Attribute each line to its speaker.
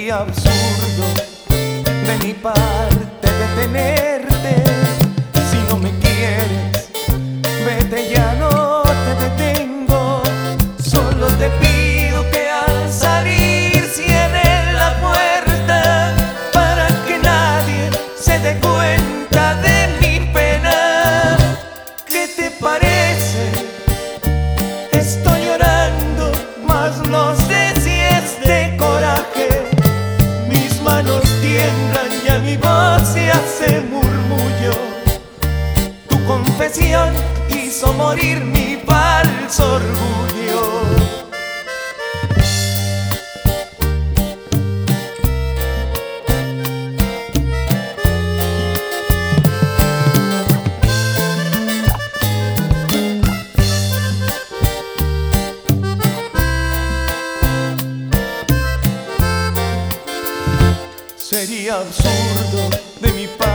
Speaker 1: Sería absurdo de mi parte detenerte. Si no me quieres, vete, ya no te detengo. Solo te pido que al salir cierres la puerta para que nadie se dé cuenta de mi pena. ¿Qué te parece? Estoy llorando, mas no sé si es de coraje. Mis manos tiemblan y a mi voz se hace murmullo. Tu confesión hizo morir mi falso orgullo. Sería absurdo de mi parte